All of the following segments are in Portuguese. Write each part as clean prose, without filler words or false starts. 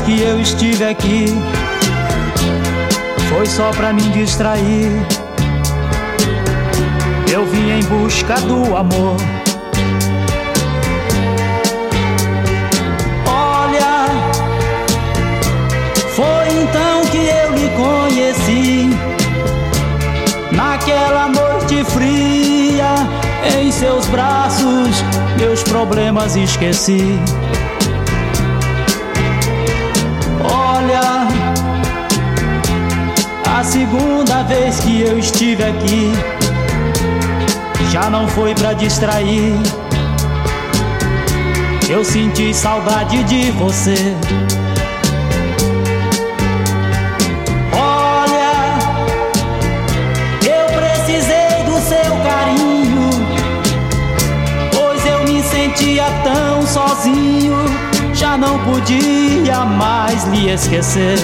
que eu estive aqui foi só pra me distrair. Eu vim em busca do amor. Olha, foi então que eu lhe conheci, naquela noite fria. Em seus braços meus problemas esqueci. Olha, a segunda vez que eu estive aqui já não foi pra distrair. Eu senti saudade de você. Olha, eu precisei do seu carinho, pois eu me sentia tão sozinho. Já não podia mais lhe esquecer.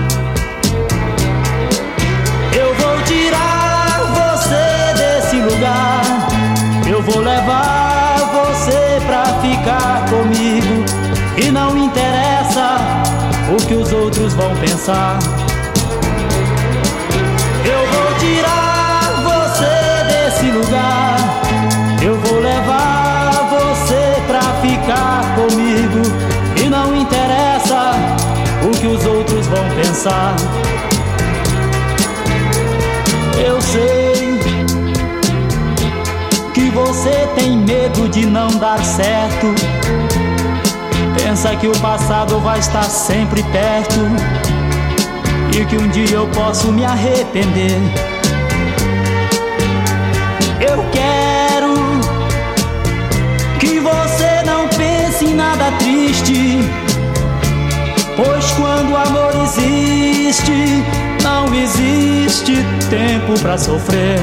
Eu vou tirar você desse lugar, eu vou levar você pra ficar comigo. E não interessa o que os outros vão pensar. Eu vou tirar você desse lugar, eu vou levar você pra ficar comigo. E não interessa o que os outros vão pensar. Eu sei que você tem medo de não dar certo. Pensa que o passado vai estar sempre perto e que um dia eu posso me arrepender. Eu quero que você não pense em nada triste, pois quando o amor existe, não existe tempo pra sofrer.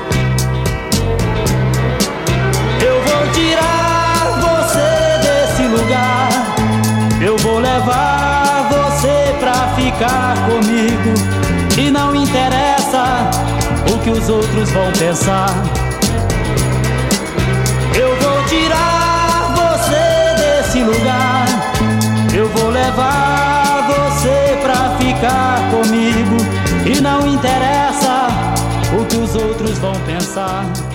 Eu vou tirar você desse lugar, eu vou levar você pra ficar comigo. E não interessa o que os outros vão pensar. Eu vou tirar você desse lugar, eu vou levar você pra ficar comigo. E não interessa o que os outros vão pensar.